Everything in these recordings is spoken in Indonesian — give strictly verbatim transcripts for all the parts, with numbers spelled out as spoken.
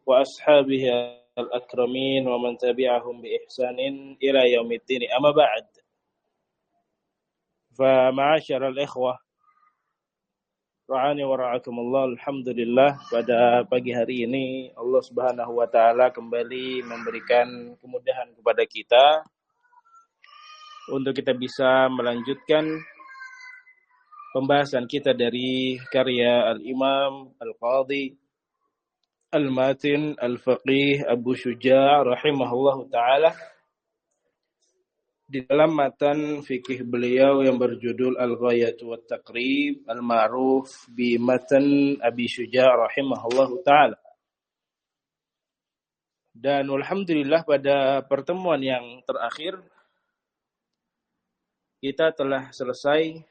وأصحابه الأكرمين ومن تبعهم بإحسان إلى يوم الدين أما بعد فمعاشر الإخوة Ra'ani wa ra'akumullah. Alhamdulillah, pada pagi hari ini Allah Subhanahu wa taala kembali memberikan kemudahan kepada kita untuk kita bisa melanjutkan pembahasan kita dari karya Al-Imam Al-Qadhi Al-Matin Al-Faqih Abu Syuja' rahimahullahu taala di dalam matan fikih beliau yang berjudul Al-Ghayatu wat Taqrib al-ma'ruf bi matan Abi Syuja' rahimahullahu taala. Dan alhamdulillah pada pertemuan yang terakhir kita telah selesai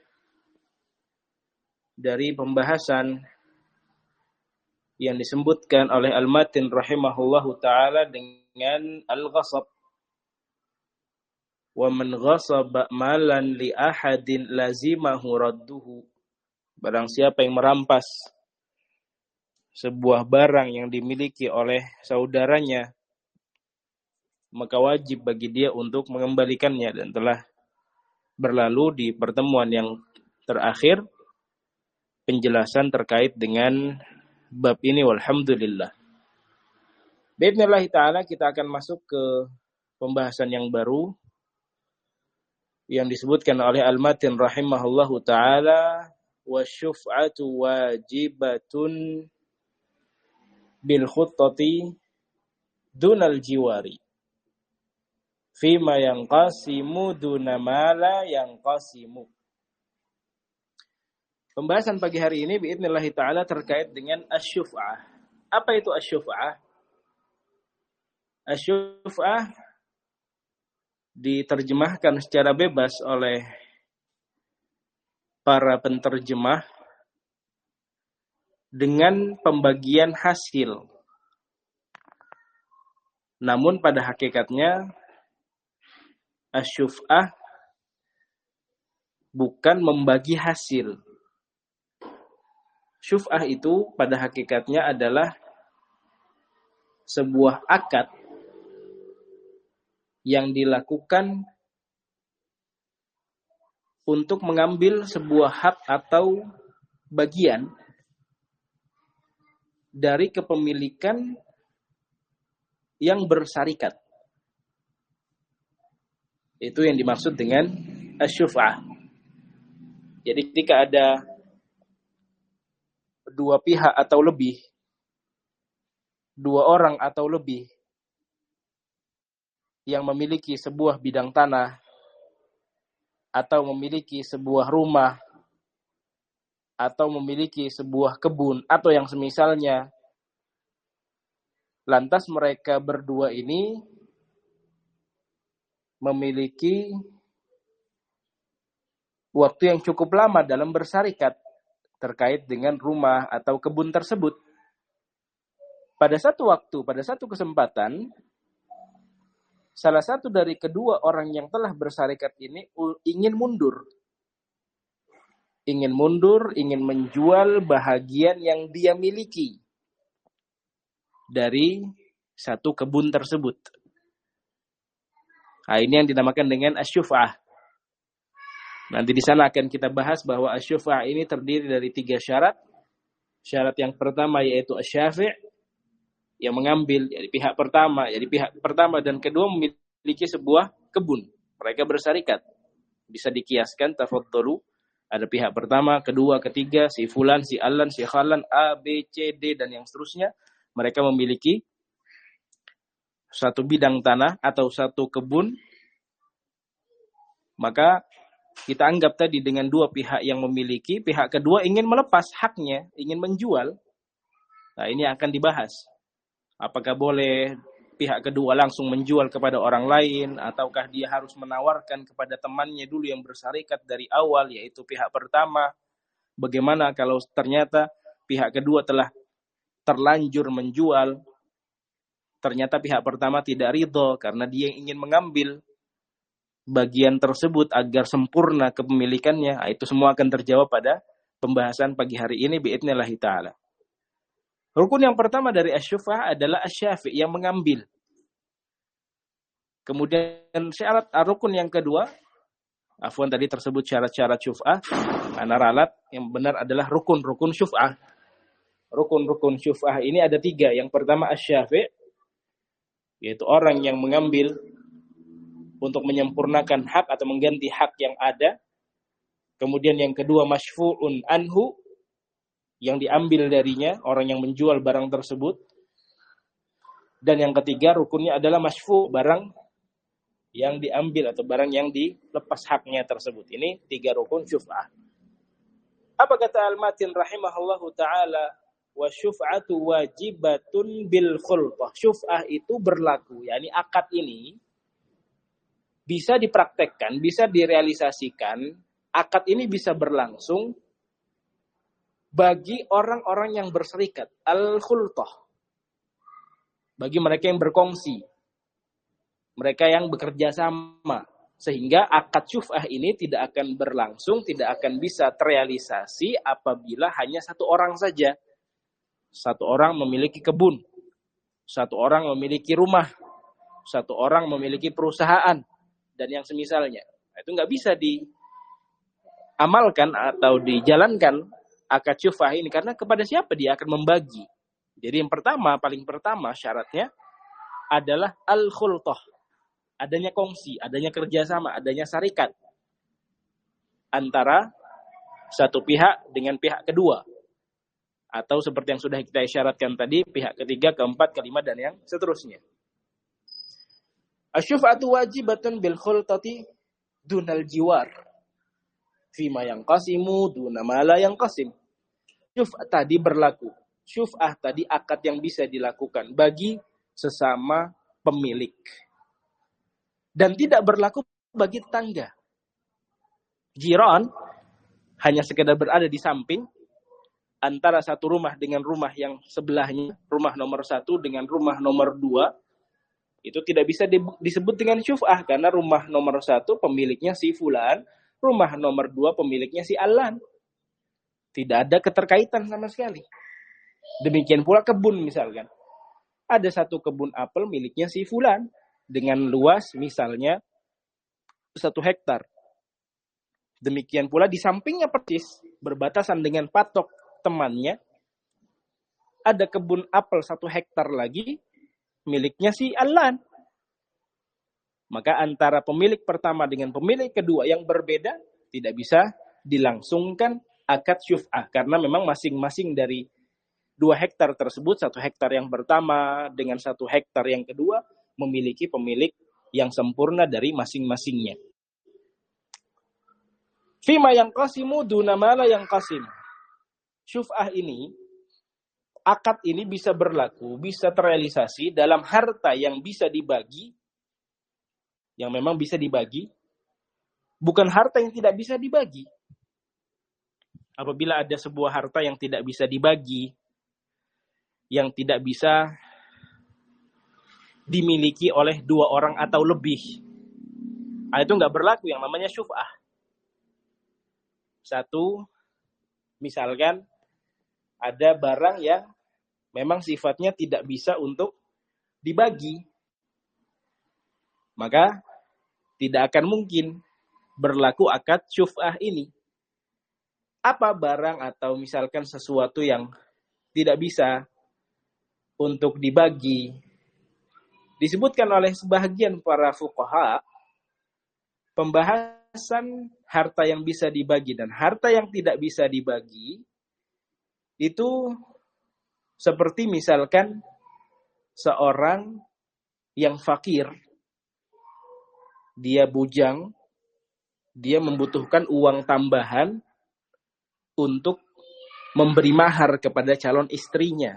dari pembahasan yang disebutkan oleh Al-Matin rahimahullahu taala dengan al-ghasab. Wa man ghasaba malan li ahadin lazimahu radduhu. Barang siapa yang merampas sebuah barang yang dimiliki oleh saudaranya, maka wajib bagi dia untuk mengembalikannya, dan telah berlalu di pertemuan yang terakhir penjelasan terkait dengan bab ini. Walhamdulillah. Bismillah ta'ala kita akan masuk ke pembahasan yang baru yang disebutkan oleh Al-Matin rahimahullahu ta'ala, wa syuf'atu wajibatun bil khuttati dunal jiwari fima yanqasimu duna mala yanqasimu. Pembahasan pagi hari ini biidznillah ta'ala terkait dengan asyuf'ah. Apa itu asyuf'ah? Asyuf'ah diterjemahkan secara bebas oleh para penterjemah dengan pembagian hasil. Namun pada hakikatnya asyuf'ah bukan membagi hasil. Syuf'ah itu pada hakikatnya adalah sebuah akad yang dilakukan untuk mengambil sebuah hak atau bagian dari kepemilikan yang bersarikat. Itu yang dimaksud dengan asyuf'ah. Jadi ketika ada dua pihak atau lebih, dua orang atau lebih yang memiliki sebuah bidang tanah atau memiliki sebuah rumah atau memiliki sebuah kebun atau yang semisalnya, lantas mereka berdua ini memiliki waktu yang cukup lama dalam bersarikat terkait dengan rumah atau kebun tersebut. Pada satu waktu, pada satu kesempatan, salah satu dari kedua orang yang telah bersarikat ini ingin mundur. Ingin mundur, ingin menjual bahagian yang dia miliki dari satu kebun tersebut. Nah, ini yang dinamakan dengan asyuf'ah. Nanti di sana akan kita bahas bahwa asyuf'ah ini terdiri dari tiga syarat. Syarat yang pertama yaitu asyafi', yang mengambil dari pihak pertama, jadi pihak pertama dan kedua memiliki sebuah kebun. Mereka bersarikat. Bisa dikiaskan, tafadhalu. Ada pihak pertama, kedua, ketiga, si fulan, si alan, si khalan, A, B, C, D, dan yang seterusnya. Mereka memiliki satu bidang tanah atau satu kebun. Maka kita anggap tadi dengan dua pihak yang memiliki, pihak kedua ingin melepas haknya, ingin menjual. Nah, ini akan dibahas. Apakah boleh pihak kedua langsung menjual kepada orang lain, ataukah dia harus menawarkan kepada temannya dulu yang bersarikat dari awal, yaitu pihak pertama. Bagaimana kalau ternyata pihak kedua telah terlanjur menjual, ternyata pihak pertama tidak ridho karena dia ingin mengambil bagian tersebut agar sempurna kepemilikannya. Nah, itu semua akan terjawab pada pembahasan pagi hari ini biidznillah ta'ala. Rukun yang pertama dari asy-syuf'ah adalah asy-syafi' yang mengambil. Kemudian syarat rukun yang kedua, afwan tadi tersebut syarat-syarat syuf'ah, karena ralat yang benar adalah rukun-rukun syuf'ah. Rukun-rukun syuf'ah ini ada tiga. Yang pertama asy-syafi', yaitu orang yang mengambil untuk menyempurnakan hak atau mengganti hak yang ada. Kemudian yang kedua masyfu'un anhu, yang diambil darinya, orang yang menjual barang tersebut. Dan yang ketiga rukunnya adalah masyfu', barang yang diambil atau barang yang dilepas haknya tersebut. Ini tiga rukun syuf'ah. Apa kata Al-Matin rahimahullahu ta'ala? Wa syuf'atu wajibatun bil khulqah. Syuf'ah itu berlaku, yakni akad ini bisa dipraktekkan, bisa direalisasikan, akad ini bisa berlangsung bagi orang-orang yang berserikat, al-khulqah. Bagi mereka yang berkongsi, mereka yang bekerja sama, sehingga akad syuf'ah ini tidak akan berlangsung, tidak akan bisa terrealisasi apabila hanya satu orang saja. Satu orang memiliki kebun, satu orang memiliki rumah, satu orang memiliki perusahaan, dan yang semisalnya. Itu nggak bisa diamalkan atau dijalankan akad syuf'ah ini, karena kepada siapa dia akan membagi. Jadi yang pertama, paling pertama syaratnya adalah al-khulqah. Adanya kongsi, adanya kerjasama, adanya syarikat antara satu pihak dengan pihak kedua. Atau seperti yang sudah kita isyaratkan tadi, pihak ketiga, keempat, kelima, dan yang seterusnya. Asy-syuf'atu wajibatun bil khulqati dunal jiwar. Fima yang qasimu duna mala yang qasim. Syuf'ah tadi berlaku. Syuf'ah tadi akad yang bisa dilakukan bagi sesama pemilik. Dan tidak berlaku bagi tetangga. Jiran hanya sekedar berada di samping antara satu rumah dengan rumah yang sebelahnya, rumah nomor satu dengan rumah nomor dua, itu tidak bisa disebut dengan syuf'ah, karena rumah nomor satu pemiliknya si fulan, rumah nomor dua pemiliknya si alan. Tidak ada keterkaitan sama sekali. Demikian pula kebun misalkan. Ada satu kebun apel miliknya si fulan dengan luas misalnya satu hektar. Demikian pula di sampingnya persis berbatasan dengan patok temannya ada kebun apel satu hektar lagi miliknya si alan. Maka antara pemilik pertama dengan pemilik kedua yang berbeda tidak bisa dilangsungkan akad syuf'ah, karena memang masing-masing dari dua hektar tersebut, satu hektar yang pertama dengan satu hektar yang kedua memiliki pemilik yang sempurna dari masing-masingnya. Fima yang qasimu duna mala yang qasim. Syuf'ah ini, akad ini bisa berlaku, bisa terrealisasi dalam harta yang bisa dibagi, yang memang bisa dibagi, bukan harta yang tidak bisa dibagi. Apabila ada sebuah harta yang tidak bisa dibagi, yang tidak bisa dimiliki oleh dua orang atau lebih, nah, itu nggak berlaku yang namanya syuf'ah. Satu, misalkan ada barang yang memang sifatnya tidak bisa untuk dibagi, maka tidak akan mungkin berlaku akad syuf'ah ini. Apa barang atau misalkan sesuatu yang tidak bisa untuk dibagi? Disebutkan oleh sebahagian para fuqaha, pembahasan harta yang bisa dibagi dan harta yang tidak bisa dibagi itu seperti misalkan seorang yang fakir, dia bujang, dia membutuhkan uang tambahan untuk memberi mahar kepada calon istrinya.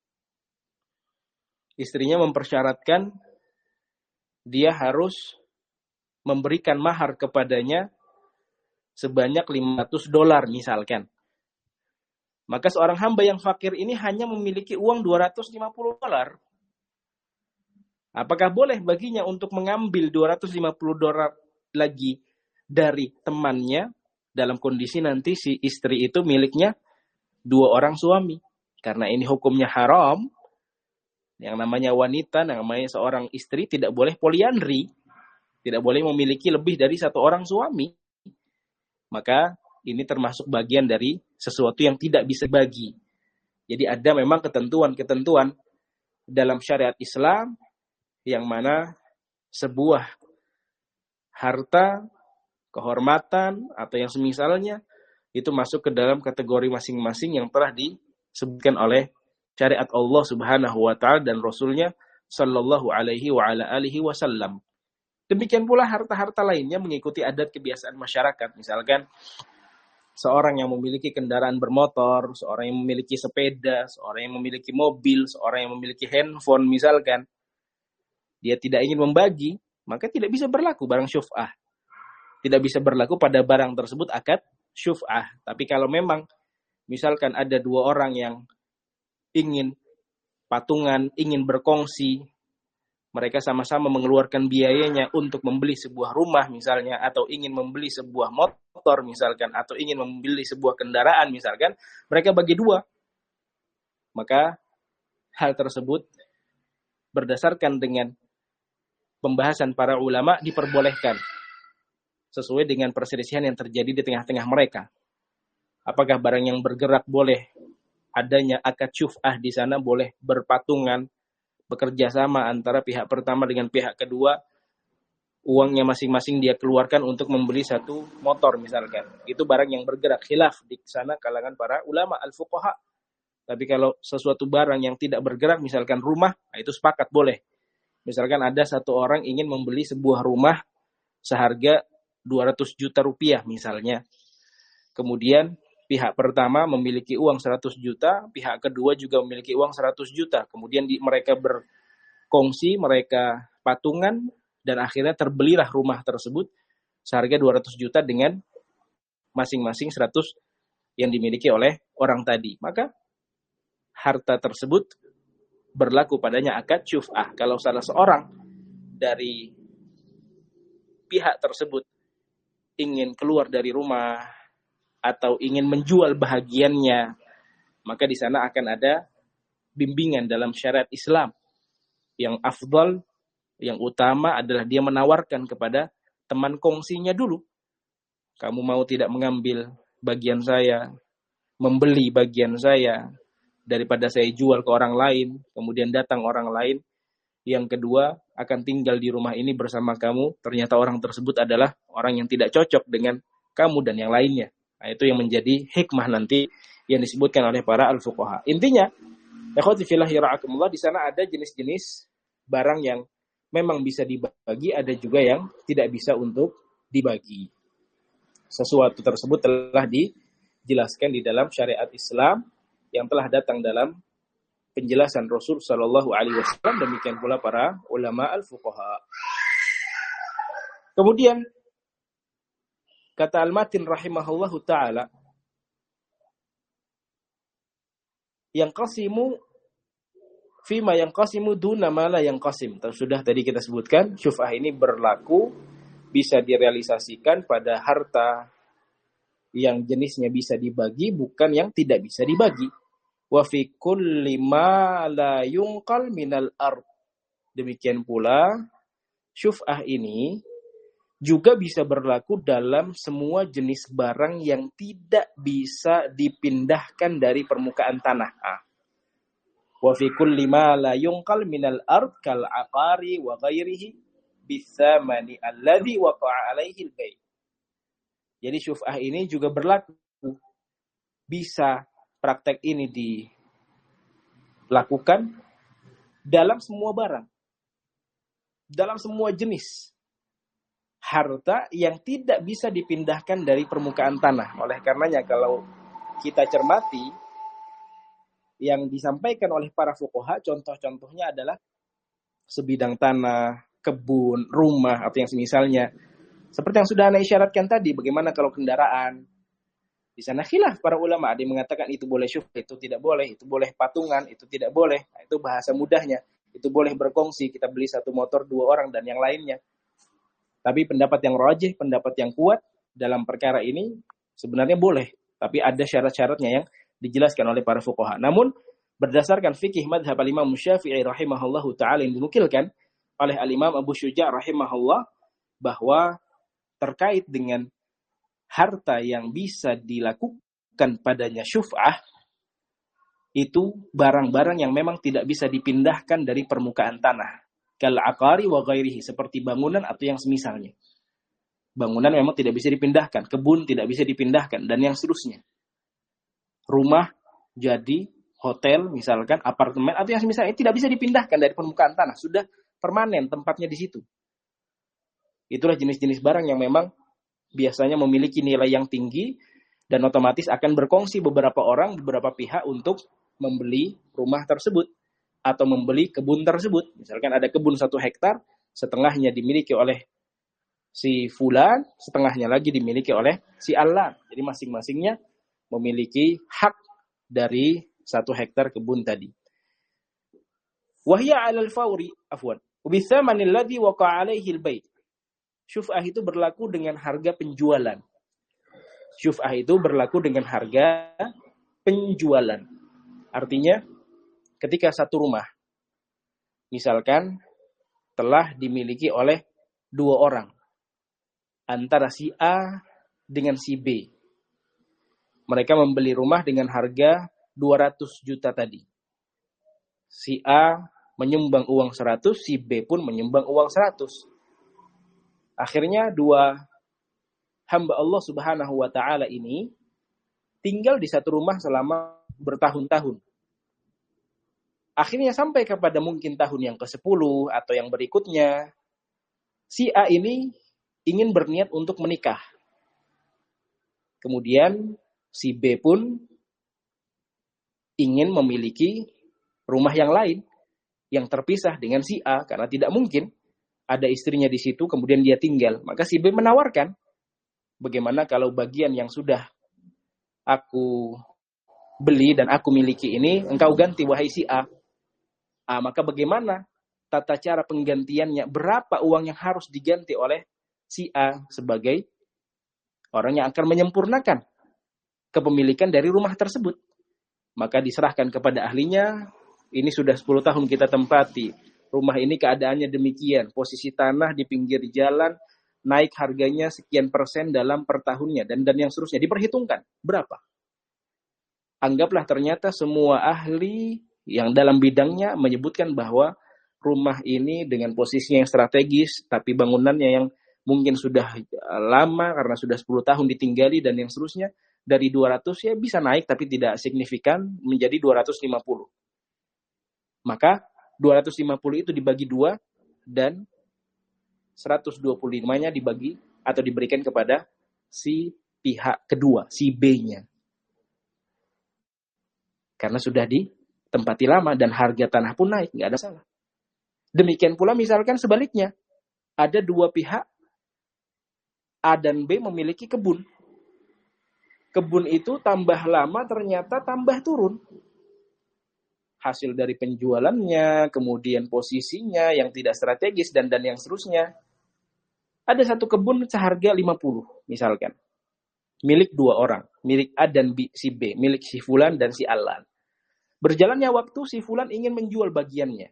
Istrinya mempersyaratkan dia harus memberikan mahar kepadanya sebanyak lima ratus dolar misalkan. Maka seorang hamba yang fakir ini hanya memiliki uang dua ratus lima puluh dolar. Apakah boleh baginya untuk mengambil dua ratus lima puluh dolar lagi dari temannya dalam kondisi nanti si istri itu miliknya dua orang suami? Karena ini hukumnya haram, yang namanya wanita, yang namanya seorang istri tidak boleh poliandri, tidak boleh memiliki lebih dari satu orang suami. Maka ini termasuk bagian dari sesuatu yang tidak bisa bagi. Jadi ada memang ketentuan-ketentuan dalam syariat Islam yang mana sebuah harta, kehormatan, atau yang semisalnya, itu masuk ke dalam kategori masing-masing yang telah disebutkan oleh syariat Allah Subhanahu wa taala dan Rasulnya sallallahu alaihi wa ala alihi wasallam. Demikian pula harta-harta lainnya mengikuti adat kebiasaan masyarakat. Misalkan seorang yang memiliki kendaraan bermotor, seorang yang memiliki sepeda, seorang yang memiliki mobil, seorang yang memiliki handphone misalkan, dia tidak ingin membagi, maka tidak bisa berlaku barang syuf'ah. Tidak bisa berlaku pada barang tersebut akad syuf'ah. Tapi kalau memang misalkan ada dua orang yang ingin patungan, ingin berkongsi, mereka sama-sama mengeluarkan biayanya untuk membeli sebuah rumah misalnya, atau ingin membeli sebuah motor misalkan, atau ingin membeli sebuah kendaraan misalkan, mereka bagi dua. Maka hal tersebut berdasarkan dengan pembahasan para ulama diperbolehkan sesuai dengan perselisihan yang terjadi di tengah-tengah mereka. Apakah barang yang bergerak boleh adanya akad syuf'ah di sana, boleh berpatungan, bekerja sama antara pihak pertama dengan pihak kedua, uangnya masing-masing dia keluarkan untuk membeli satu motor misalkan. Itu barang yang bergerak, khilaf di sana kalangan para ulama al-fuqaha. Tapi kalau sesuatu barang yang tidak bergerak, misalkan rumah, nah itu sepakat boleh. Misalkan ada satu orang ingin membeli sebuah rumah seharga dua ratus juta rupiah misalnya. Kemudian pihak pertama memiliki uang seratus juta, pihak kedua juga memiliki uang seratus juta. Kemudian di, mereka berkongsi, mereka patungan, dan akhirnya terbelilah rumah tersebut seharga dua ratus juta dengan masing-masing seratus yang dimiliki oleh orang tadi. Maka harta tersebut berlaku padanya akad syuf'ah. Kalau salah seorang dari pihak tersebut ingin keluar dari rumah atau ingin menjual bahagiannya, maka di sana akan ada bimbingan dalam syariat Islam. Yang afdal, yang utama adalah dia menawarkan kepada teman kongsinya dulu. Kamu mau tidak mengambil bagian saya, membeli bagian saya, daripada saya jual ke orang lain, kemudian datang orang lain, yang kedua akan tinggal di rumah ini bersama kamu, ternyata orang tersebut adalah orang yang tidak cocok dengan kamu dan yang lainnya. Nah, itu yang menjadi hikmah nanti yang disebutkan oleh para al-fuqaha. Intinya, ikhwati fillah yara'akumullah, di sana ada jenis-jenis barang yang memang bisa dibagi, ada juga yang tidak bisa untuk dibagi. Sesuatu tersebut telah dijelaskan di dalam syariat Islam yang telah datang dalam penjelasan Rasul sallallahu alaihi wasallam, demikian pula para ulama al-fuqaha. Kemudian kata Al-Matin rahimahullahu ta'ala, yang qasimu fima yang qasimu duna mala yang qasim. Sudah tadi kita sebutkan, syuf'ah ini berlaku, bisa direalisasikan pada harta yang jenisnya bisa dibagi, bukan yang tidak bisa dibagi. Wa fi kulli ma la yunqal minal ard. Demikian pula, syuf'ah ini juga bisa berlaku dalam semua jenis barang yang tidak bisa dipindahkan dari permukaan tanah. Ah. Wa fi kulli ma la yunqal minal ard kal aqari wa ghairihi bithamani alladhi waqa'a alaihi al-bay'. Jadi syuf'ah ini juga berlaku. Bisa praktek ini dilakukan dalam semua barang, dalam semua jenis harta yang tidak bisa dipindahkan dari permukaan tanah. Oleh karenanya kalau kita cermati yang disampaikan oleh para fuqaha, contoh-contohnya adalah sebidang tanah, kebun, rumah, atau yang semisalnya. Seperti yang sudah Anda isyaratkan tadi, bagaimana kalau kendaraan? Di sana khilaf para ulama, ada yang mengatakan itu boleh syuf'ah, itu tidak boleh, itu boleh patungan, itu tidak boleh. Nah, itu bahasa mudahnya. Itu boleh berkongsi, kita beli satu motor dua orang dan yang lainnya. Tapi pendapat yang rajih, pendapat yang kuat dalam perkara ini sebenarnya boleh. Tapi ada syarat-syaratnya yang dijelaskan oleh para fuqaha. Namun Berdasarkan fikih madhab al-Imam Syafi'i rahimahullahu ta'ala yang dinukilkan oleh al-Imam Abu Syuja' rahimahullah, bahwa terkait dengan harta yang bisa dilakukan padanya syuf'ah, itu barang-barang yang memang tidak bisa dipindahkan dari permukaan tanah. Kal aqari wa ghairihi, seperti bangunan atau yang semisalnya. Bangunan memang tidak bisa dipindahkan, kebun tidak bisa dipindahkan, dan yang seterusnya. Rumah, jadi, hotel, misalkan, apartemen, atau yang misalnya tidak bisa dipindahkan dari permukaan tanah. Sudah permanen tempatnya di situ. Itulah jenis-jenis barang yang memang biasanya memiliki nilai yang tinggi dan otomatis akan berkongsi beberapa orang, beberapa pihak untuk membeli rumah tersebut atau membeli kebun tersebut. Misalkan ada kebun satu hektar, setengahnya dimiliki oleh si fulan, setengahnya lagi dimiliki oleh si Allah. Jadi masing-masingnya memiliki hak dari satu hektar kebun tadi. Wahya 'alal fawri, afwan. Bithamanil ladzi waqa'a 'alaihi al-bait. Syuf'ah itu berlaku dengan harga penjualan. Syuf'ah itu berlaku dengan harga penjualan. Artinya, ketika satu rumah, misalkan telah dimiliki oleh dua orang, antara si A dengan si B. Mereka membeli rumah dengan harga dua ratus juta tadi. Si A menyumbang uang seratus, si B pun menyumbang uang seratus. Akhirnya dua hamba Allah Subhanahu wa ta'ala ini tinggal di satu rumah selama bertahun-tahun. Akhirnya sampai kepada mungkin tahun yang kesepuluh atau yang berikutnya, si A ini ingin berniat untuk menikah. Kemudian si B pun ingin memiliki rumah yang lain yang terpisah dengan si A, karena tidak mungkin ada istrinya di situ kemudian dia tinggal. Maka si B menawarkan, bagaimana kalau bagian yang sudah aku beli dan aku miliki ini engkau ganti wahai si A. Ah, maka bagaimana tata cara penggantiannya, berapa uang yang harus diganti oleh si A sebagai orang yang akan menyempurnakan kepemilikan dari rumah tersebut. Maka diserahkan kepada ahlinya, ini sudah sepuluh tahun kita tempati. Rumah ini keadaannya demikian, posisi tanah di pinggir jalan, naik harganya sekian persen dalam per tahunnya, dan, dan yang seterusnya. Diperhitungkan, berapa? Anggaplah ternyata semua ahli yang dalam bidangnya menyebutkan bahwa rumah ini dengan posisinya yang strategis, tapi bangunannya yang mungkin sudah lama karena sudah sepuluh tahun ditinggali dan yang seterusnya, dari dua ratus ya bisa naik tapi tidak signifikan menjadi dua ratus lima puluh. Maka dua ratus lima puluh itu dibagi dua dan seratus dua puluh lima-nya dibagi atau diberikan kepada si pihak kedua, si B-nya. Karena sudah ditempati lama dan harga tanah pun naik, nggak ada salah. Demikian pula misalkan sebaliknya, ada dua pihak, A dan B memiliki kebun. Kebun itu tambah lama ternyata tambah turun. Hasil dari penjualannya, kemudian posisinya yang tidak strategis, dan dan yang seterusnya. Ada satu kebun seharga lima puluh misalkan. Milik dua orang, milik A dan B, si B, milik si Fulan dan si Alan. Berjalannya waktu, si Fulan ingin menjual bagiannya.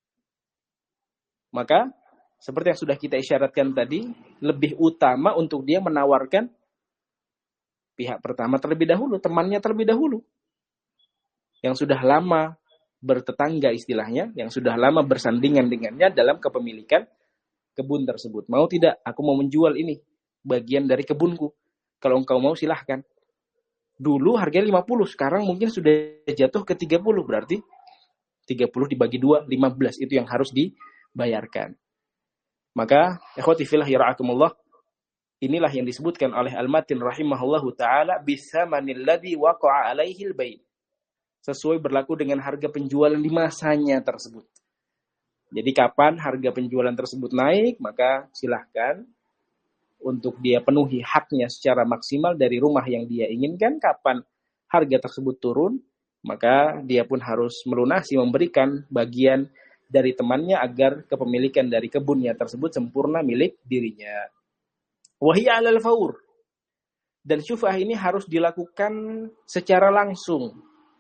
Maka, seperti yang sudah kita isyaratkan tadi, lebih utama untuk dia menawarkan pihak pertama terlebih dahulu, temannya terlebih dahulu. Yang sudah lama bertetangga istilahnya, yang sudah lama bersandingan dengannya dalam kepemilikan kebun tersebut. Mau tidak, aku mau menjual ini, bagian dari kebunku. Kalau engkau mau silahkan. Dulu harganya lima puluh, sekarang mungkin sudah jatuh ke tiga puluh, berarti tiga puluh dibagi dua, lima belas, itu yang harus dibayarkan. Maka, ikhwati fillah yara'akumullah, inilah yang disebutkan oleh Al-Matin rahimahullahu ta'ala, bisamanil ladzi waqa'a alaihil bait. Sesuai berlaku dengan harga penjualan di masanya tersebut. Jadi kapan harga penjualan tersebut naik, maka silahkan untuk dia penuhi haknya secara maksimal dari rumah yang dia inginkan. Kapan harga tersebut turun, maka dia pun harus melunasi, memberikan bagian dari temannya agar kepemilikan dari kebunnya tersebut sempurna milik dirinya. Wahiyya 'alal faur. Dan syuf'ah ini harus dilakukan secara langsung.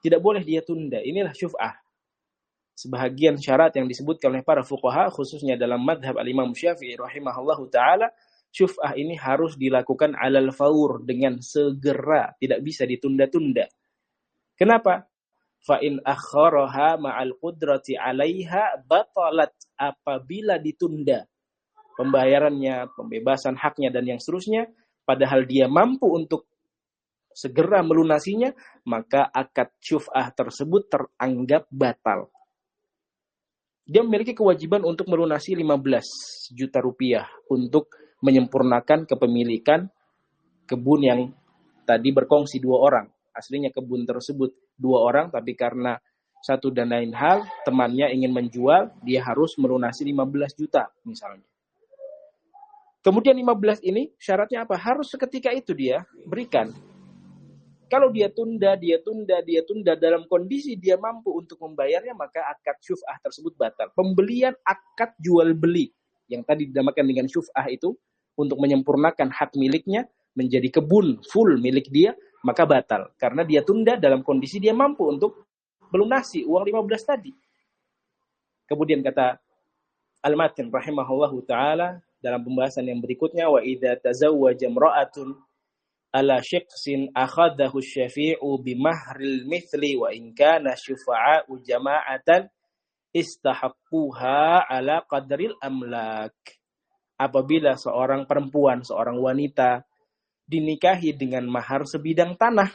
Tidak boleh dia tunda. Inilah syuf'ah. Sebahagian syarat yang disebutkan oleh para fuqaha, khususnya dalam madhab al-Imam Syafi'i rahimahullahu ta'ala, syuf'ah ini harus dilakukan alal faur, dengan segera. Tidak bisa ditunda-tunda. Kenapa? Fa'in akharaha ma'al qudrati alaiha batalat. Apabila ditunda pembayarannya, pembebasan haknya, dan yang seterusnya, padahal dia mampu untuk segera melunasinya, maka akad syuf'ah tersebut teranggap batal. Dia memiliki kewajiban untuk melunasi lima belas juta rupiah untuk menyempurnakan kepemilikan kebun yang tadi berkongsi dua orang. Aslinya kebun tersebut dua orang, tapi karena satu dan lain hal, temannya ingin menjual, dia harus melunasi lima belas juta misalnya. Kemudian lima belas ini syaratnya apa? Harus seketika itu dia berikan. Kalau dia tunda, dia tunda, dia tunda dalam kondisi dia mampu untuk membayarnya, maka akad syuf'ah tersebut batal. Pembelian akad jual beli yang tadi dinamakan dengan syuf'ah itu untuk menyempurnakan hak miliknya menjadi kebun full milik dia, maka batal. Karena dia tunda dalam kondisi dia mampu untuk melunasi uang lima belas tadi. Kemudian kata Al-Matin rahimahullahu ta'ala dalam pembahasan yang berikutnya, wa idza tazawwaja imra'atun ala syiqsin akhadahu syafi'u bimahril mithli wa in kana syufa'u jama'atan istahaqquha ala qadril amlak. Apabila seorang perempuan, seorang wanita dinikahi dengan mahar sebidang tanah.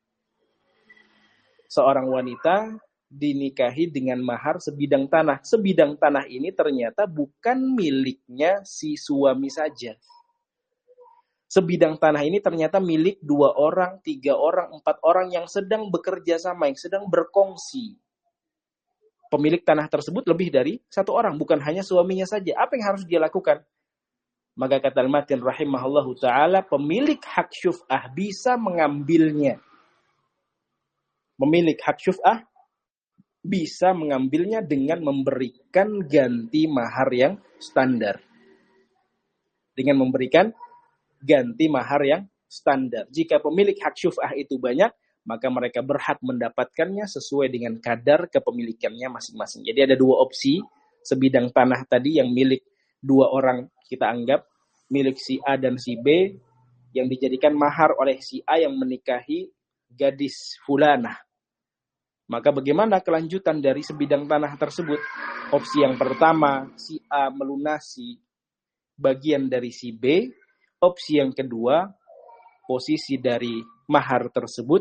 Seorang wanita dinikahi dengan mahar sebidang tanah. Sebidang tanah ini ternyata bukan miliknya si suami saja. Sebidang tanah ini ternyata milik dua orang, tiga orang, empat orang yang sedang bekerja sama, yang sedang berkongsi. Pemilik tanah tersebut lebih dari satu orang, bukan hanya suaminya saja. Apa yang harus dia lakukan? Maka kata Al-Matin rahimahullahu ta'ala, pemilik hak syuf'ah bisa mengambilnya. Pemilik hak syuf'ah bisa mengambilnya dengan memberikan ganti mahar yang standar. Dengan memberikan ganti mahar yang standar. Jika pemilik hak syuf'ah itu banyak, maka mereka berhak mendapatkannya sesuai dengan kadar kepemilikannya masing-masing. Jadi ada dua opsi, sebidang tanah tadi yang milik dua orang kita anggap, milik si A dan si B, yang dijadikan mahar oleh si A yang menikahi gadis fulanah. Maka bagaimana kelanjutan dari sebidang tanah tersebut? Opsi yang pertama, si A melunasi bagian dari si B. Opsi yang kedua, posisi dari mahar tersebut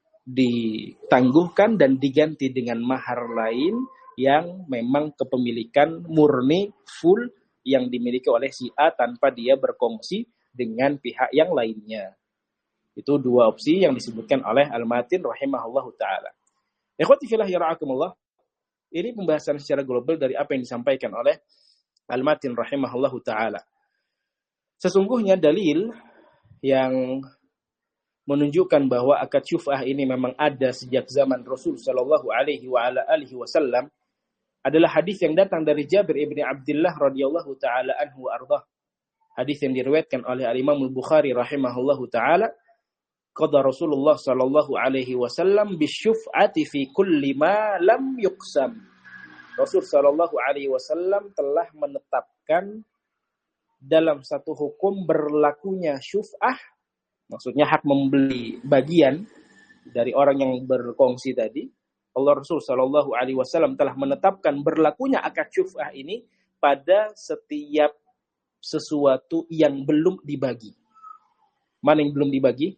ditangguhkan dan diganti dengan mahar lain yang memang kepemilikan murni full yang dimiliki oleh si A tanpa dia berkongsi dengan pihak yang lainnya. Itu dua opsi yang disebutkan oleh Al-Matin rahimahullahu ta'ala. Ikhwati fillah ya ra'akumullah. Ini pembahasan secara global dari apa yang disampaikan oleh Al-Matin rahimahullahu ta'ala. Sesungguhnya dalil yang menunjukkan bahwa akad syuf'ah ini memang ada sejak zaman Rasul sallallahu alaihi wa ala alihi wasallam adalah hadis yang datang dari Jabir ibn Abdullah radhiyallahu taala anhu wa ardhah. Hadis yang diriwayatkan oleh Al-Imam Al-Bukhari rahimahullahu taala, qada Rasulullah sallallahu alaihi wasallam bisyuf'ati fi kulli ma lam yuqsam. Rasul sallallahu alaihi wasallam telah menetapkan dalam satu hukum berlakunya syuf'ah, maksudnya hak membeli bagian dari orang yang berkongsi tadi. Allah Rasul Shallallahu Alaihi Wasallam telah menetapkan berlakunya akad syuf'ah ini pada setiap sesuatu yang belum dibagi. Mana yang belum dibagi?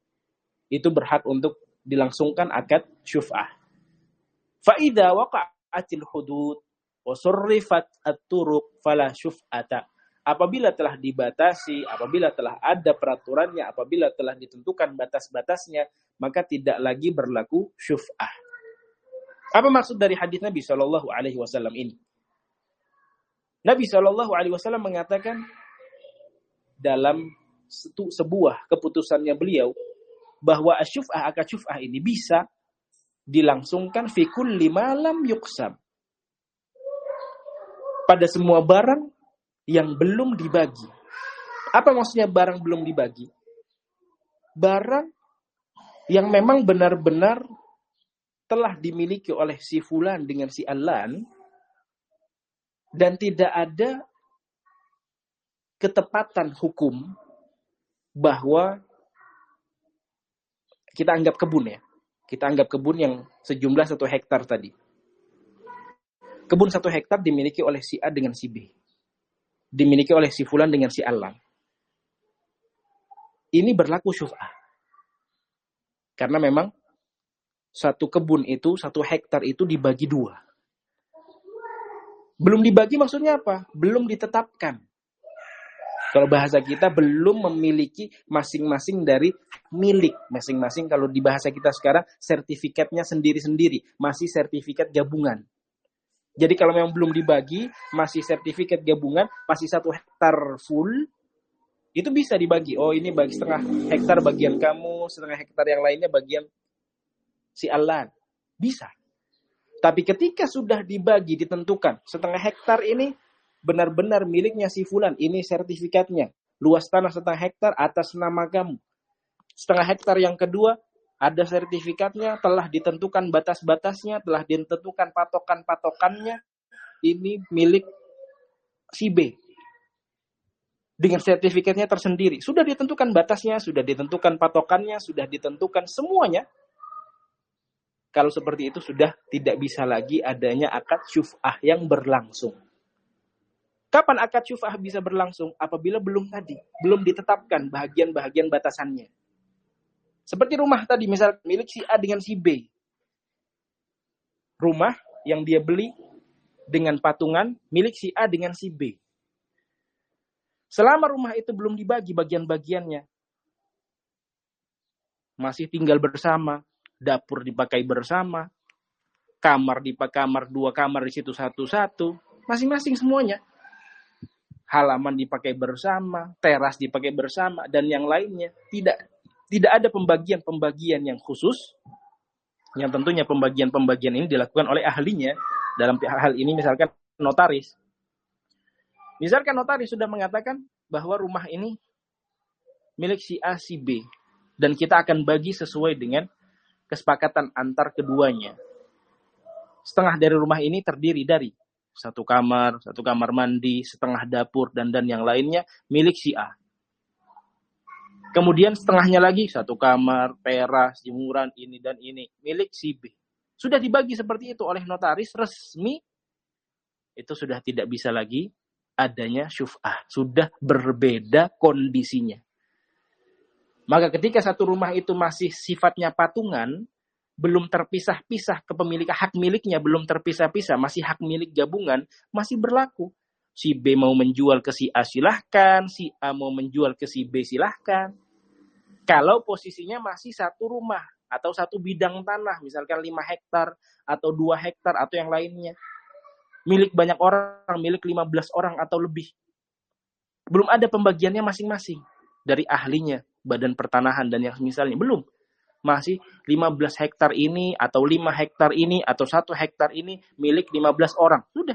Itu berhak untuk dilangsungkan akad syuf'ah. Fa'idha waqa'atil hudud wa surrifat at-turuq fala syuf'ata. Apabila telah dibatasi, apabila telah ada peraturannya, apabila telah ditentukan batas-batasnya, maka tidak lagi berlaku syuf'ah. Apa maksud dari hadis Nabi Shallallahu Alaihi Wasallam ini? Nabi Shallallahu Alaihi Wasallam mengatakan dalam sebuah keputusannya beliau bahwa asyuf'ah akad syuf'ah ini bisa dilangsungkan fi kulli ma lam yuqsam, pada semua barang yang belum dibagi. Apa maksudnya barang belum dibagi? Barang yang memang benar-benar telah dimiliki oleh si fulan dengan si alan, dan tidak ada ketepatan hukum bahwa kita anggap kebun ya. Kita anggap kebun yang sejumlah satu hektar tadi. Kebun satu hektar dimiliki oleh si A dengan si B. Dimiliki oleh si fulan dengan si alan. Ini berlaku syuf'ah. Karena memang satu kebun itu, satu hektar itu dibagi dua. Belum dibagi maksudnya apa? Belum ditetapkan. Kalau bahasa kita belum memiliki masing-masing dari milik. Masing-masing kalau di bahasa kita sekarang sertifikatnya sendiri-sendiri. Masih sertifikat gabungan. Jadi kalau memang belum dibagi, masih sertifikat gabungan, masih satu hektar full, itu bisa dibagi. Oh ini bagi setengah hektar bagian kamu, setengah hektar yang lainnya bagian si alan. Bisa. Tapi ketika sudah dibagi, ditentukan, setengah hektar ini benar-benar miliknya si fulan, ini sertifikatnya. Luas tanah setengah hektar atas nama kamu. Setengah hektar yang kedua, ada sertifikatnya, telah ditentukan batas-batasnya, telah ditentukan patokan-patokannya. Ini milik si B. Dengan sertifikatnya tersendiri. Sudah ditentukan batasnya, sudah ditentukan patokannya, sudah ditentukan semuanya. Kalau seperti itu sudah tidak bisa lagi adanya akad syuf'ah yang berlangsung. Kapan akad syuf'ah bisa berlangsung? Apabila belum tadi, belum ditetapkan bahagian-bahagian batasannya. Seperti rumah tadi, misal milik si A dengan si B. Rumah yang dia beli dengan patungan milik si A dengan si B. Selama rumah itu belum dibagi bagian-bagiannya, masih tinggal bersama, dapur dipakai bersama, kamar dipakai kamar dua kamar di situ satu-satu, masing-masing semuanya. Halaman dipakai bersama, teras dipakai bersama, dan yang lainnya. Tidak tidak ada pembagian-pembagian yang khusus, yang tentunya pembagian-pembagian ini dilakukan oleh ahlinya. Dalam hal ini misalkan notaris. Misalkan notaris sudah mengatakan bahwa rumah ini milik si A, si B. Dan kita akan bagi sesuai dengan kesepakatan antar keduanya. Setengah dari rumah ini terdiri dari satu kamar, satu kamar mandi, setengah dapur, dan dan yang lainnya milik si A. Kemudian setengahnya lagi satu kamar, teras, jemuran, ini dan ini milik si B. Sudah dibagi seperti itu oleh notaris resmi, itu sudah tidak bisa lagi adanya syuf'ah. Sudah berbeda kondisinya. Maka ketika satu rumah itu masih sifatnya patungan, belum terpisah-pisah kepemilikan, hak miliknya belum terpisah-pisah, masih hak milik gabungan, masih berlaku. Si B mau menjual ke si A silahkan, si A mau menjual ke si B silahkan. Kalau posisinya masih satu rumah atau satu bidang tanah, misalkan lima hektar atau dua hektar atau yang lainnya. Milik banyak orang, milik lima belas orang atau lebih. Belum ada pembagiannya masing-masing dari ahlinya, badan pertanahan dan yang misalnya belum. Masih lima belas hektar ini atau lima hektar ini atau satu hektar ini milik lima belas orang. Sudah.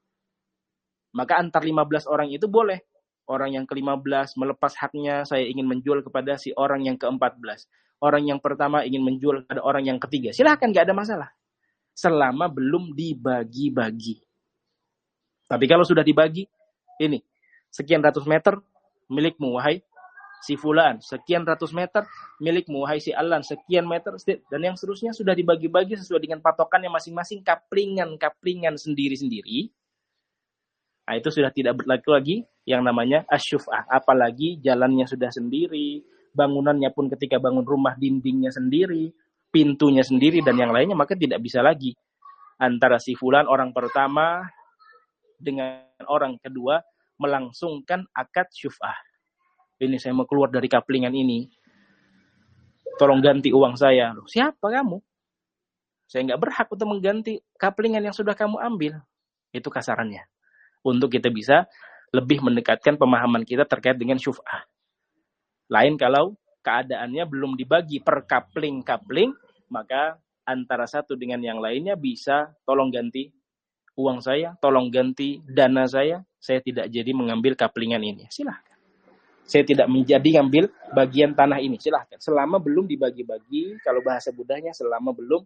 Maka antar lima belas orang itu boleh. Orang yang ke lima belas melepas haknya, saya ingin menjual kepada si orang yang ke empat belas. Orang yang pertama ingin menjual kepada orang yang ketiga. Silahkan, gak ada masalah. Selama belum dibagi-bagi. Tapi kalau sudah dibagi, ini, sekian ratus meter milikmu, wahai si fulan. Sekian ratus meter milikmu, wahai si alan. Sekian meter, dan yang seterusnya sudah dibagi-bagi sesuai dengan patokannya masing-masing, kaplingan-kaplingan sendiri-sendiri. Nah, itu sudah tidak berlaku lagi yang namanya asyuf'ah. Apalagi jalannya sudah sendiri, bangunannya pun ketika bangun rumah dindingnya sendiri, pintunya sendiri dan yang lainnya, maka tidak bisa lagi antara si fulan orang pertama dengan orang kedua melangsungkan akad syuf'ah. Ini saya mau keluar dari kaplingan ini, tolong ganti uang saya. Loh, siapa kamu? Saya nggak berhak untuk mengganti kaplingan yang sudah kamu ambil. Itu kasarannya. Untuk kita bisa lebih mendekatkan pemahaman kita terkait dengan syuf'ah. Lain kalau keadaannya belum dibagi per kapling-kapling, maka antara satu dengan yang lainnya bisa tolong ganti uang saya, tolong ganti dana saya, saya tidak jadi mengambil kaplingan ini. Silahkan. Saya tidak menjadi ngambil bagian tanah ini. Silahkan. Selama belum dibagi-bagi, kalau bahasa Budanya, selama belum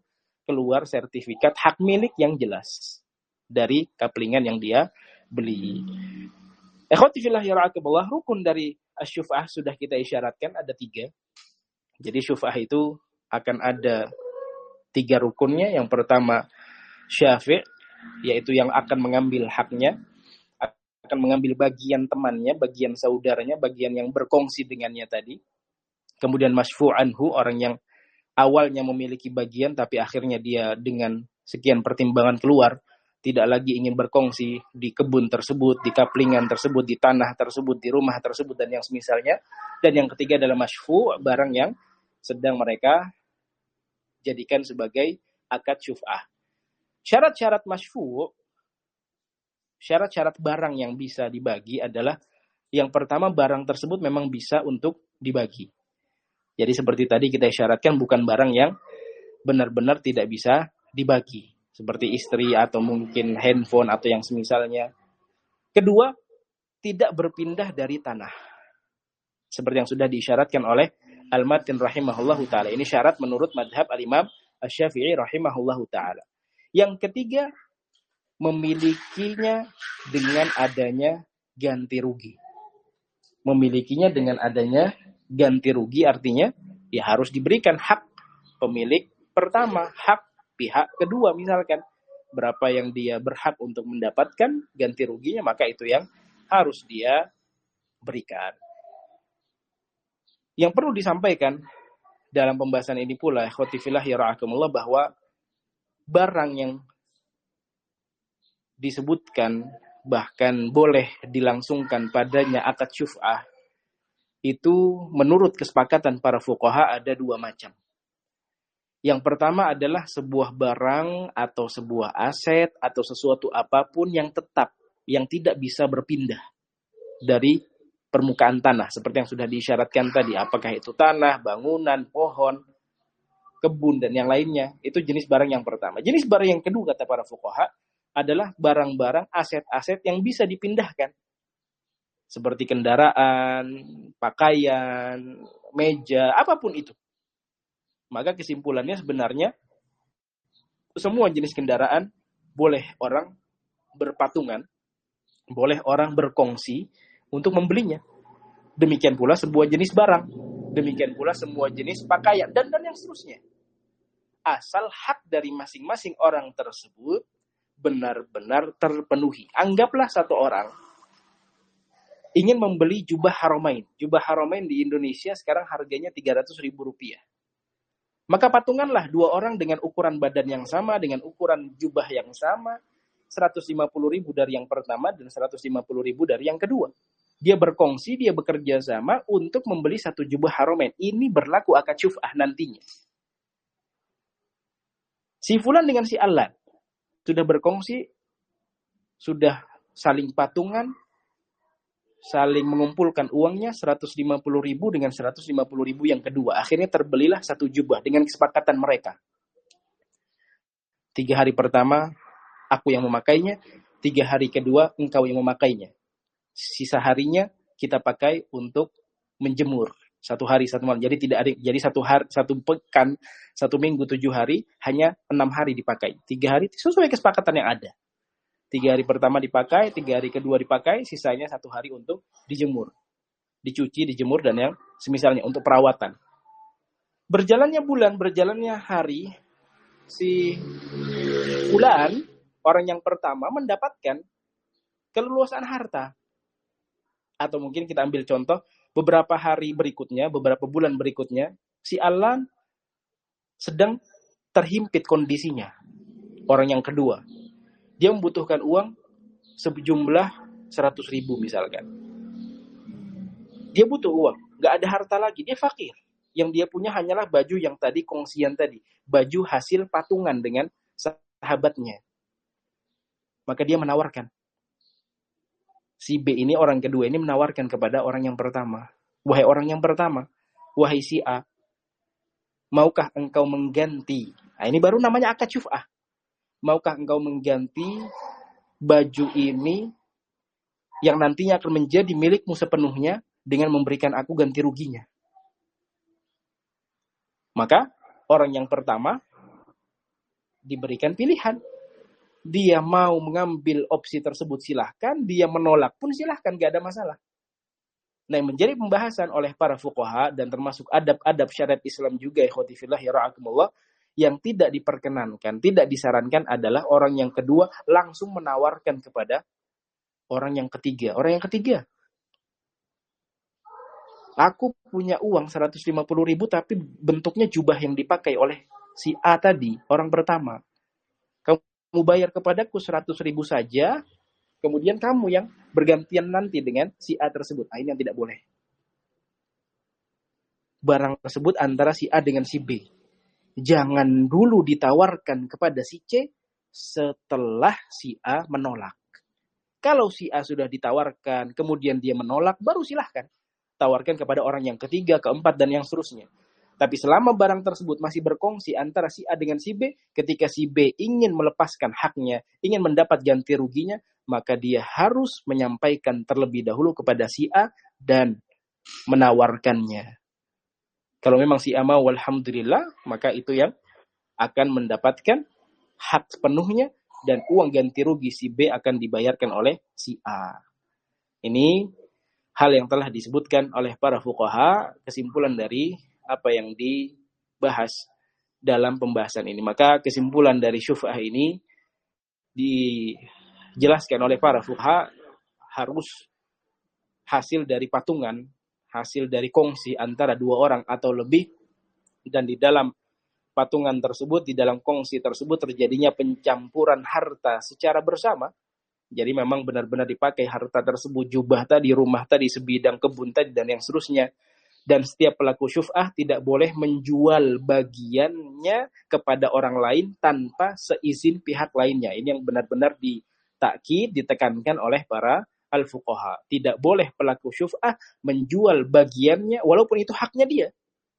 keluar sertifikat hak milik yang jelas dari kaplingan yang dia beli. Ikhwati fillah ya ra'akumullah, rukun dari asyuf'ah sudah kita isyaratkan ada tiga. Jadi syuf'ah itu akan ada tiga rukunnya. Yang pertama syafi', yaitu yang akan mengambil haknya, akan mengambil bagian temannya, bagian saudaranya, bagian yang berkongsi dengannya tadi. Kemudian masyfu' anhu, orang yang awalnya memiliki bagian tapi akhirnya dia dengan sekian pertimbangan keluar tidak lagi ingin berkongsi di kebun tersebut, di kaplingan tersebut, di tanah tersebut, di rumah tersebut dan yang semisalnya. Dan yang ketiga adalah masyfu', barang yang sedang mereka jadikan sebagai akad syuf'ah. Syarat-syarat masyfu', syarat-syarat barang yang bisa dibagi adalah yang pertama, barang tersebut memang bisa untuk dibagi. Jadi seperti tadi kita isyaratkan, bukan barang yang benar-benar tidak bisa dibagi. Seperti istri atau mungkin handphone atau yang semisalnya. Kedua, tidak berpindah dari tanah. Seperti yang sudah diisyaratkan oleh Al-Matin rahimahullahu ta'ala. Ini syarat menurut madhab Al-Imam Asy-Syafi'i rahimahullahu ta'ala. Yang ketiga, memilikinya dengan adanya ganti rugi. Memilikinya dengan adanya ganti rugi artinya ya harus diberikan hak pemilik pertama, hak pihak kedua misalkan. Berapa yang dia berhak untuk mendapatkan ganti ruginya, maka itu yang harus dia berikan. Yang perlu disampaikan dalam pembahasan ini pula, ikhwati fillah ya ra'akumullah, bahwa barang yang disebutkan bahkan boleh dilangsungkan padanya akad syuf'ah itu menurut kesepakatan para fuqaha ada dua macam. Yang pertama adalah sebuah barang atau sebuah aset atau sesuatu apapun yang tetap, yang tidak bisa berpindah dari permukaan tanah seperti yang sudah diisyaratkan tadi, apakah itu tanah, bangunan, pohon, kebun dan yang lainnya. Itu jenis barang yang pertama. Jenis barang yang kedua kata para fuqaha adalah barang-barang aset-aset yang bisa dipindahkan. Seperti kendaraan, pakaian, meja, apapun itu. Maka kesimpulannya sebenarnya semua jenis kendaraan boleh orang berpatungan, boleh orang berkongsi untuk membelinya. Demikian pula sebuah jenis barang, demikian pula semua jenis pakaian dan dan yang seterusnya. Asal hak dari masing-masing orang tersebut benar-benar terpenuhi. Anggaplah satu orang ingin membeli jubah haramain. Jubah haramain di Indonesia sekarang harganya tiga ratus ribu rupiah. Maka patunganlah dua orang dengan ukuran badan yang sama, dengan ukuran jubah yang sama, seratus lima puluh ribu dari yang pertama dan seratus lima puluh ribu dari yang kedua. Dia berkongsi, dia bekerja sama untuk membeli satu jubah haramain. Ini berlaku akad syuf'ah nantinya. Si fulan dengan si alan sudah berkongsi, sudah saling patungan, saling mengumpulkan uangnya seratus lima puluh ribu dengan seratus lima puluh ribu yang kedua. Akhirnya terbelilah satu jubah dengan kesepakatan mereka. Tiga hari pertama aku yang memakainya, tiga hari kedua engkau yang memakainya. Sisa harinya kita pakai untuk menjemur. Satu hari satu malam. Jadi tidak ada, jadi satu hari, satu pekan, satu minggu tujuh hari hanya enam hari dipakai. Tiga hari sesuai kesepakatan yang ada. Tiga hari pertama dipakai, tiga hari kedua dipakai, sisanya satu hari untuk dijemur, dicuci, dijemur dan yang semisalnya untuk perawatan. Berjalannya bulan, berjalannya hari, si bulan orang yang pertama mendapatkan keleluasan harta. Atau mungkin kita ambil contoh, beberapa hari berikutnya, beberapa bulan berikutnya, si Alan sedang terhimpit kondisinya. Orang yang kedua, dia membutuhkan uang sejumlah seratus ribu misalkan. Dia butuh uang, gak ada harta lagi, dia fakir. Yang dia punya hanyalah baju yang tadi, kongsian tadi. Baju hasil patungan dengan sahabatnya. Maka dia menawarkan. Si B ini, orang kedua ini menawarkan kepada orang yang pertama. Wahai orang yang pertama, wahai si A, maukah engkau mengganti? Nah, ini baru namanya akad syuf'ah. Maukah engkau mengganti baju ini yang nantinya akan menjadi milikmu sepenuhnya dengan memberikan aku ganti ruginya? Maka orang yang pertama diberikan pilihan. Dia mau mengambil opsi tersebut silahkan, dia menolak pun silahkan, gak ada masalah. Nah, yang menjadi pembahasan oleh para fuqaha dan termasuk adab-adab syariat Islam juga, ikhwati fillah ya ra'akumullah, yang tidak diperkenankan, tidak disarankan adalah orang yang kedua langsung menawarkan kepada orang yang ketiga. Orang yang ketiga, aku punya uang seratus lima puluh ribu tapi bentuknya jubah yang dipakai oleh si A tadi, orang pertama. Kamu bayar kepadaku seratus ribu saja, kemudian kamu yang bergantian nanti dengan si A tersebut. Nah, ini yang tidak boleh. Barang tersebut antara si A dengan si B. Jangan dulu ditawarkan kepada si C setelah si A menolak. Kalau si A sudah ditawarkan, kemudian dia menolak, baru silahkan tawarkan kepada orang yang ketiga, keempat, dan yang seterusnya. Tapi selama barang tersebut masih berkongsi antara si A dengan si B, ketika si B ingin melepaskan haknya, ingin mendapat ganti ruginya, maka dia harus menyampaikan terlebih dahulu kepada si A dan menawarkannya. Kalau memang si A mau, alhamdulillah, maka itu yang akan mendapatkan hak sepenuhnya dan uang ganti rugi si B akan dibayarkan oleh si A. Ini hal yang telah disebutkan oleh para fuqaha, kesimpulan dari apa yang dibahas dalam pembahasan ini. Maka kesimpulan dari syuf'ah ini dijelaskan oleh para fuqaha harus hasil dari patungan, hasil dari kongsi antara dua orang atau lebih, dan di dalam patungan tersebut, di dalam kongsi tersebut terjadinya pencampuran harta secara bersama. Jadi memang benar-benar dipakai harta tersebut, jubah tadi, rumah tadi, sebidang kebun tadi, dan yang seterusnya. Dan setiap pelaku syuf'ah tidak boleh menjual bagiannya kepada orang lain tanpa seizin pihak lainnya. Ini yang benar-benar ditakkid, ditekankan oleh para al-fuqaha. Tidak boleh pelaku syuf'ah menjual bagiannya, walaupun itu haknya dia,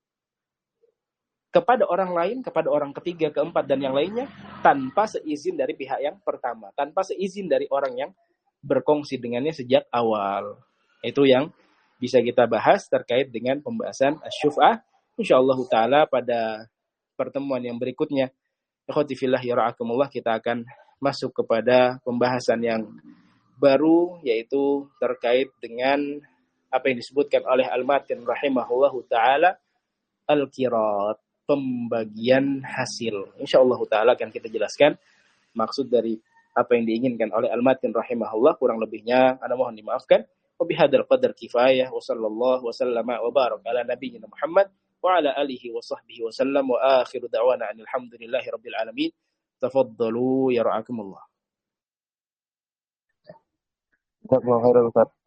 kepada orang lain, kepada orang ketiga, keempat, dan yang lainnya, tanpa seizin dari pihak yang pertama, tanpa seizin dari orang yang berkongsi dengannya sejak awal. Itu yang bisa kita bahas terkait dengan pembahasan asy-syuf'ah. Insyaallah taala pada pertemuan yang berikutnya, ikhwati fillah ya ra'akumullah, kita akan masuk kepada pembahasan yang baru, yaitu terkait dengan apa yang disebutkan oleh Al-Matin rahimahullahu taala, al-qirat, pembagian hasil. Insyaallah taala akan kita jelaskan maksud dari apa yang diinginkan oleh Al-Matin rahimahullah. Kurang lebihnya ana mohon dimaafkan. Wa bihadzal qadar kifayah, wa sallallahu wa sallama wa baraka ala nabiyyina Muhammad wa ala alihi wa sahbihi wa sallam, wa akhiru da'wana alhamdulillahi rabbil alamin. Tafaddalu ya ra'akumullah. Jazakallahu khairan Ustaz.